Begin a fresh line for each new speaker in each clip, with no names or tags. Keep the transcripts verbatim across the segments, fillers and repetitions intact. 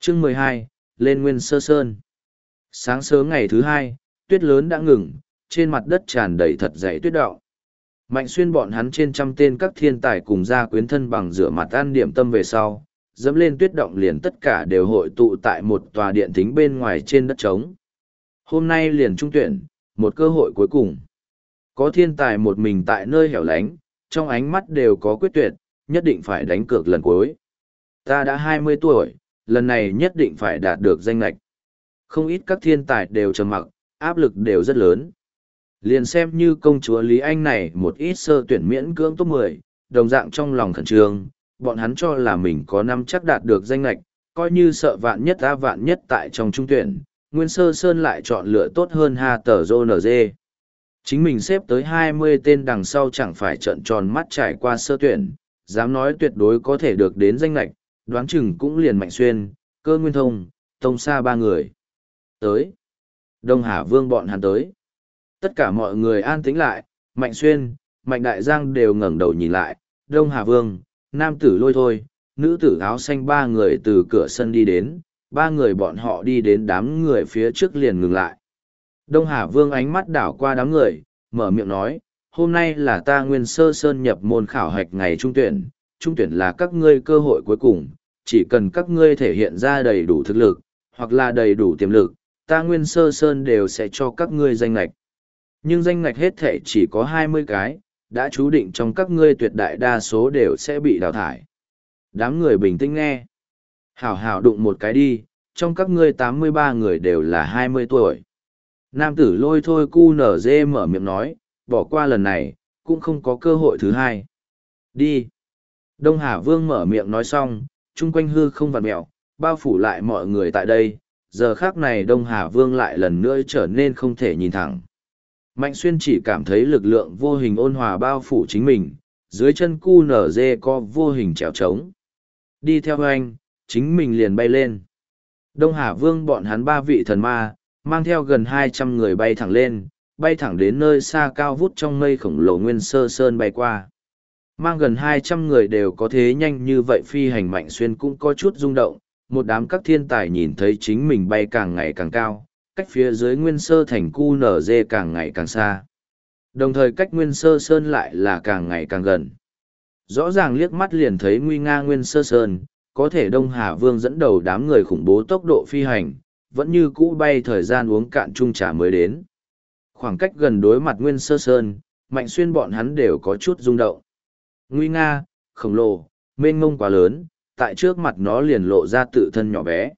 Chương mười hai, lên Nguyên Sơ Sơn. Sáng sớm ngày thứ hai, tuyết lớn đã ngừng, trên mặt đất tràn đầy thật dày tuyết đọng. Mạnh Xuyên bọn hắn trên trăm tên các thiên tài cùng gia quyến thân bằng rửa mặt ăn điểm tâm về sau, dẫm lên tuyết động liền tất cả đều hội tụ tại một tòa điện thính bên ngoài trên đất trống. Hôm nay liền trung tuyển, một cơ hội cuối cùng. Có thiên tài một mình tại nơi hẻo lánh, trong ánh mắt đều có quyết tuyệt, nhất định phải đánh cược lần cuối. Ta đã hai mươi tuổi, lần này nhất định phải đạt được danh lệch. Không ít các thiên tài đều trầm mặc, áp lực đều rất lớn. Liền xem như công chúa Lý Anh này một ít sơ tuyển miễn cưỡng top mười, đồng dạng trong lòng khẩn trương, bọn hắn cho là mình có năm chắc đạt được danh lệch, coi như sợ vạn nhất ta vạn nhất tại trong trung tuyển, Nguyên Sơ Sơn lại chọn lựa tốt hơn Ha Tờ Dô Nờ Dê. Chính mình xếp tới hai mươi tên đằng sau chẳng phải trợn tròn mắt trải qua sơ tuyển, dám nói tuyệt đối có thể được đến danh lệch, đoán chừng cũng liền Mạnh Xuyên, Cơ Nguyên Thông, Tông Sa ba người. Tới. Đông Hà Vương bọn hắn tới. Tất cả mọi người an tĩnh lại, Mạnh Xuyên, Mạnh Đại Giang đều ngẩng đầu nhìn lại, Đông Hà Vương, nam tử Lôi Thôi, nữ tử áo xanh ba người từ cửa sân đi đến, ba người bọn họ đi đến đám người phía trước liền ngừng lại. Đông Hà Vương ánh mắt đảo qua đám người, mở miệng nói, hôm nay là ta Nguyên Sơ Sơn nhập môn khảo hạch ngày trung tuyển, trung tuyển là các ngươi cơ hội cuối cùng, chỉ cần các ngươi thể hiện ra đầy đủ thực lực, hoặc là đầy đủ tiềm lực, ta Nguyên Sơ Sơn đều sẽ cho các ngươi danh lệch. Nhưng danh ngạch hết thể chỉ có hai mươi cái, đã chú định trong các ngươi tuyệt đại đa số đều sẽ bị đào thải. Đám người bình tĩnh nghe. Hảo hảo đụng một cái đi, trong các ngươi tám mươi ba người đều là hai mươi tuổi. Nam tử Lôi Thôi cu nở dê mở miệng nói, bỏ qua lần này, cũng không có cơ hội thứ hai. Đi. Đông Hà Vương mở miệng nói xong, chung quanh hư không vặn mẹo, bao phủ lại mọi người tại đây. Giờ khác này Đông Hà Vương lại lần nữa trở nên không thể nhìn thẳng. Mạnh Xuyên chỉ cảm thấy lực lượng vô hình ôn hòa bao phủ chính mình, dưới chân cu nở dê có vô hình trèo trống. Đi theo anh, chính mình liền bay lên. Đông Hà Vương bọn hắn ba vị thần ma, mang theo gần hai trăm người bay thẳng lên, bay thẳng đến nơi xa cao vút trong mây khổng lồ Nguyên Sơ Sơn bay qua. Mang gần hai trăm người đều có thế nhanh như vậy phi hành Mạnh Xuyên cũng có chút rung động, một đám các thiên tài nhìn thấy chính mình bay càng ngày càng cao, cách phía dưới Nguyên Sơ thành cu nở dê càng ngày càng xa. Đồng thời cách Nguyên Sơ Sơn lại là càng ngày càng gần. Rõ ràng liếc mắt liền thấy nguy nga Nguyên Sơ Sơn, có thể Đông Hà Vương dẫn đầu đám người khủng bố tốc độ phi hành, vẫn như cũ bay thời gian uống cạn chung trà mới đến. Khoảng cách gần đối mặt Nguyên Sơ Sơn, Mạnh Xuyên bọn hắn đều có chút rung động. Nguy nga, khổng lồ, mênh mông quá lớn, tại trước mặt nó liền lộ ra tự thân nhỏ bé.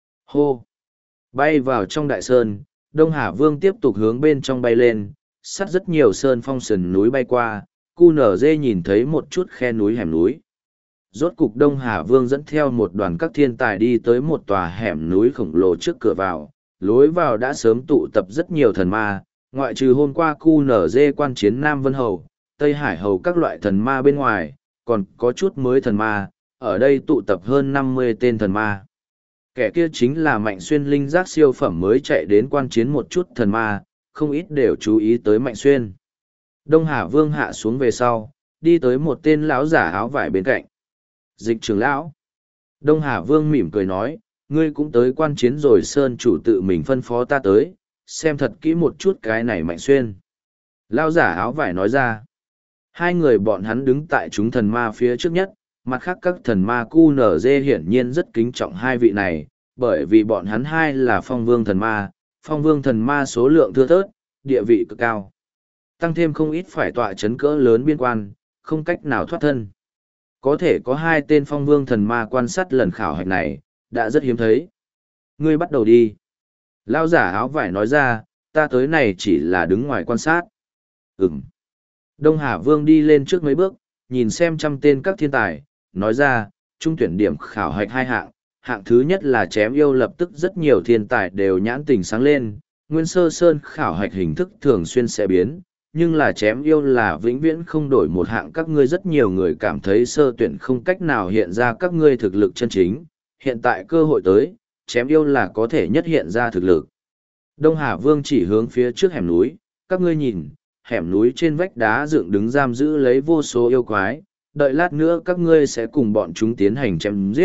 Hô! Bay vào trong đại sơn, Đông Hà Vương tiếp tục hướng bên trong bay lên, sắt rất nhiều sơn phong sườn núi bay qua, cu nở dê nhìn thấy một chút khe núi hẻm núi. Rốt cục Đông Hà Vương dẫn theo một đoàn các thiên tài đi tới một tòa hẻm núi khổng lồ trước cửa vào, lối vào đã sớm tụ tập rất nhiều thần ma, ngoại trừ hôm qua cu nở dê quan chiến Nam Vân Hầu, Tây Hải Hầu các loại thần ma bên ngoài, còn có chút mới thần ma, ở đây tụ tập hơn năm mươi tên thần ma. Kẻ kia chính là Mạnh Xuyên linh giác siêu phẩm mới chạy đến quan chiến một chút thần ma, không ít đều chú ý tới Mạnh Xuyên. Đông Hà Vương hạ xuống về sau, đi tới một tên lão giả áo vải bên cạnh. Dịch trưởng lão. Đông Hà Vương mỉm cười nói, ngươi cũng tới quan chiến rồi, Sơn chủ tự mình phân phó ta tới, xem thật kỹ một chút cái này Mạnh Xuyên. Lão giả áo vải nói ra. Hai người bọn hắn đứng tại chúng thần ma phía trước nhất, mặt khác các thần ma cu nở dê hiển nhiên rất kính trọng hai vị này, bởi vì bọn hắn hai là phong vương thần ma, phong vương thần ma số lượng thưa thớt, địa vị cực cao. Tăng thêm không ít phải tọa chấn cỡ lớn biên quan, không cách nào thoát thân. Có thể có hai tên phong vương thần ma quan sát lần khảo hạch này, đã rất hiếm thấy. Ngươi bắt đầu đi. Lao giả áo vải nói ra, ta tới này chỉ là đứng ngoài quan sát. Ừm. Đông Hà Vương đi lên trước mấy bước, nhìn xem trăm tên các thiên tài, nói ra, trung tuyển điểm khảo hạch hai hạng. Hạng thứ nhất là chém yêu, lập tức rất nhiều thiên tài đều nhãn tình sáng lên. Nguyên Sơ Sơn khảo hạch hình thức thường xuyên sẽ biến, nhưng là chém yêu là vĩnh viễn không đổi một hạng. Các ngươi rất nhiều người cảm thấy sơ tuyển không cách nào hiện ra các ngươi thực lực chân chính. Hiện tại cơ hội tới, chém yêu là có thể nhất hiện ra thực lực. Đông Hà Vương chỉ hướng phía trước hẻm núi, các ngươi nhìn, hẻm núi trên vách đá dựng đứng giam giữ lấy vô số yêu quái, đợi lát nữa các ngươi sẽ cùng bọn chúng tiến hành chém giết,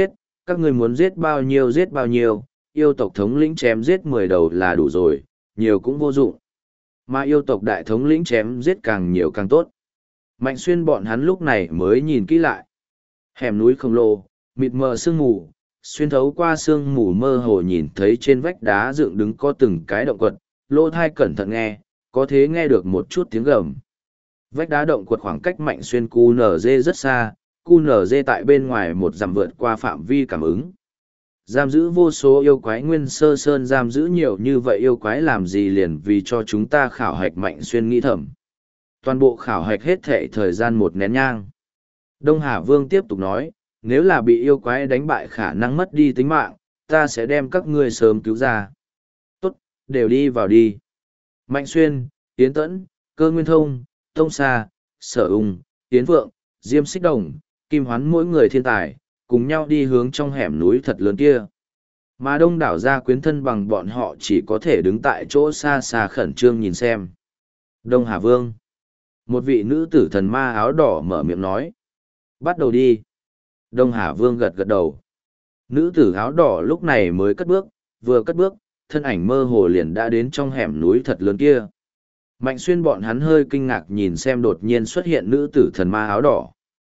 các ngươi muốn giết bao nhiêu giết bao nhiêu, yêu tộc thống lĩnh chém giết mười đầu là đủ rồi, nhiều cũng vô dụng. Mà yêu tộc đại thống lĩnh chém giết càng nhiều càng tốt. Mạnh Xuyên bọn hắn lúc này mới nhìn kỹ lại. Hẻm núi khổng lồ, mịt mờ sương mù, xuyên thấu qua sương mù mơ hồ nhìn thấy trên vách đá dựng đứng có từng cái động quật, lỗ thai cẩn thận nghe, có thể nghe được một chút tiếng gầm. Vách đá động quật khoảng cách Mạnh Xuyên cu nở dê rất xa, cu nở dê tại bên ngoài một dặm vượt qua phạm vi cảm ứng. Giam giữ vô số yêu quái Nguyên Sơ Sơn, giam giữ nhiều như vậy yêu quái làm gì liền vì cho chúng ta khảo hạch. Mạnh Xuyên nghĩ thầm. Toàn bộ khảo hạch hết thệ thời gian một nén nhang. Đông Hà Vương tiếp tục nói, nếu là bị yêu quái đánh bại khả năng mất đi tính mạng, ta sẽ đem các ngươi sớm cứu ra. Tốt, đều đi vào đi. Mạnh Xuyên, Yến Tẫn, Cơ Nguyên Thông, Tông Sa, Sở Ung, Yến Vượng, Diêm Xích Đồng, Kim Hoán mỗi người thiên tài, cùng nhau đi hướng trong hẻm núi thật lớn kia. Mà đông đảo gia quyến thân bằng bọn họ chỉ có thể đứng tại chỗ xa xa khẩn trương nhìn xem. Đông Hà Vương. Một vị nữ tử thần ma áo đỏ mở miệng nói. Bắt đầu đi. Đông Hà Vương gật gật đầu. Nữ tử áo đỏ lúc này mới cất bước, vừa cất bước, thân ảnh mơ hồ liền đã đến trong hẻm núi thật lớn kia. Mạnh Xuyên bọn hắn hơi kinh ngạc nhìn xem đột nhiên xuất hiện nữ tử thần ma áo đỏ.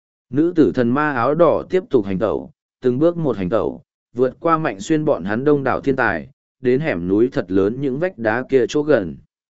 Nữ tử thần ma áo đỏ tiếp tục hành tẩu, từng bước một hành tẩu, vượt qua Mạnh Xuyên bọn hắn đông đảo thiên tài, đến hẻm núi thật lớn những vách đá kia chỗ gần.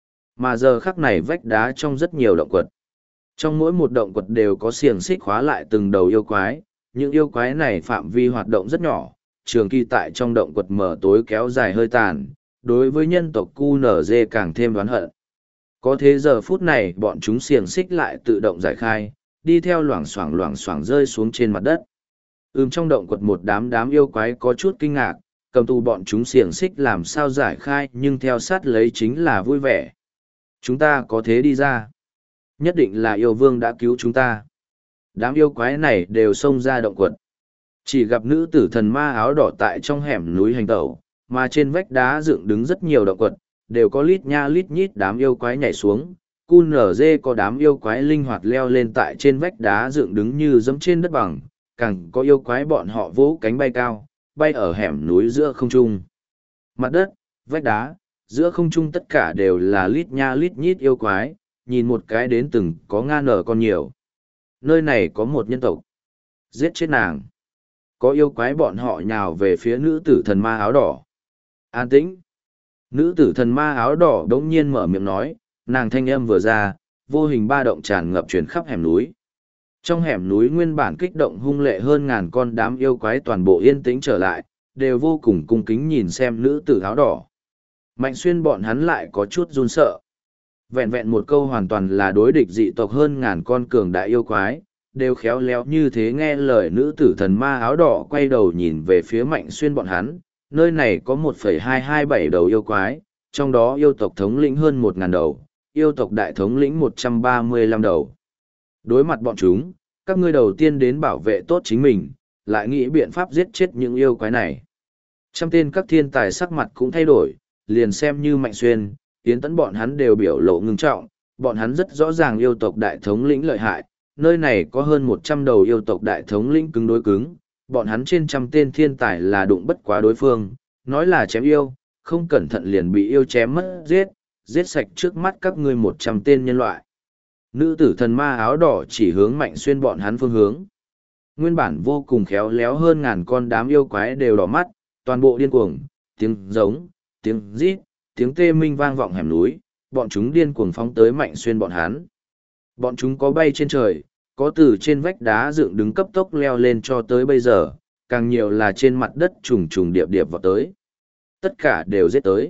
Mà giờ khắc này vách đá trong rất nhiều động quật. Trong mỗi một động quật đều có xiềng xích khóa lại từng đầu yêu quái, những yêu quái này phạm vi hoạt động rất nhỏ, trường kỳ tại trong động quật mở tối kéo dài hơi tàn, đối với nhân tộc cu nở dê càng thêm đoán hận. Có thế giờ phút này bọn chúng xiềng xích lại tự động giải khai, đi theo loảng xoảng loảng xoảng rơi xuống trên mặt đất. Ừm trong động quật một đám đám yêu quái có chút kinh ngạc, cầm tù bọn chúng xiềng xích làm sao giải khai nhưng theo sát lấy chính là vui vẻ. Chúng ta có thế đi ra. Nhất định là yêu vương đã cứu chúng ta. Đám yêu quái này đều xông ra động quật. Chỉ gặp nữ tử thần ma áo đỏ tại trong hẻm núi hành tẩu, mà trên vách đá dựng đứng rất nhiều động quật, đều có lít nha lít nhít đám yêu quái nhảy xuống. Cu nở dê có đám yêu quái linh hoạt leo lên tại trên vách đá dựng đứng như dẫm trên đất bằng, càng có yêu quái bọn họ vỗ cánh bay cao, bay ở hẻm núi giữa không trung. Mặt đất, vách đá, giữa không trung tất cả đều là lít nha lít nhít yêu quái, nhìn một cái đến từng có nga nở con nhiều. Nơi này có một nhân tộc. Giết chết nàng. Có yêu quái bọn họ nhào về phía nữ tử thần ma áo đỏ. An tĩnh. Nữ tử thần ma áo đỏ đống nhiên mở miệng nói, nàng thanh âm vừa ra, vô hình ba động tràn ngập chuyển khắp hẻm núi. Trong hẻm núi nguyên bản kích động hung lệ hơn ngàn con đám yêu quái toàn bộ yên tĩnh trở lại, đều vô cùng cung kính nhìn xem nữ tử áo đỏ. Mạnh Xuyên bọn hắn lại có chút run sợ. Vẹn vẹn một câu hoàn toàn là đối địch dị tộc hơn ngàn con cường đại yêu quái, đều khéo léo như thế nghe lời nữ tử thần ma áo đỏ quay đầu nhìn về phía Mạnh Xuyên bọn hắn, nơi này có một phẩy hai hai bảy đầu yêu quái, trong đó yêu tộc thống lĩnh hơn một ngàn đầu, yêu tộc đại thống lĩnh một trăm ba mươi lăm đầu. Đối mặt bọn chúng, các ngươi đầu tiên đến bảo vệ tốt chính mình, lại nghĩ biện pháp giết chết những yêu quái này. Trăm tên các thiên tài sắc mặt cũng thay đổi, liền xem như Mạnh Xuyên, Yến Tẫn bọn hắn đều biểu lộ ngưng trọng, bọn hắn rất rõ ràng yêu tộc đại thống lĩnh lợi hại, nơi này có hơn một trăm đầu yêu tộc đại thống lĩnh cứng đối cứng, bọn hắn trên trăm tên thiên tài là đụng bất quá đối phương, nói là chém yêu, không cẩn thận liền bị yêu chém mất giết, giết sạch trước mắt các ngươi một trăm tên nhân loại. Nữ tử thần ma áo đỏ chỉ hướng Mạnh Xuyên bọn hắn phương hướng. Nguyên bản vô cùng khéo léo hơn ngàn con đám yêu quái đều đỏ mắt, toàn bộ điên cuồng, tiếng giống, tiếng rít, tiếng tê minh vang vọng hẻm núi, bọn chúng điên cuồng phóng tới Mạnh Xuyên bọn hắn. Bọn chúng có bay trên trời, có từ trên vách đá dựng đứng cấp tốc leo lên cho tới bây giờ, càng nhiều là trên mặt đất trùng trùng điệp điệp vào tới. Tất cả đều giết tới.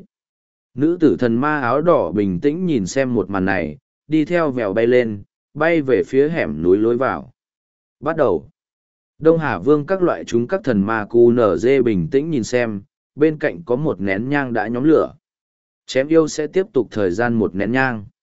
Nữ tử thần ma áo đỏ bình tĩnh nhìn xem một màn này, đi theo vèo bay lên, bay về phía hẻm núi lối vào. Bắt đầu. Đông Hà Vương các loại chúng các thần ma cu nở dê bình tĩnh nhìn xem, bên cạnh có một nén nhang đã nhóm lửa. Chém yêu sẽ tiếp tục thời gian một nén nhang.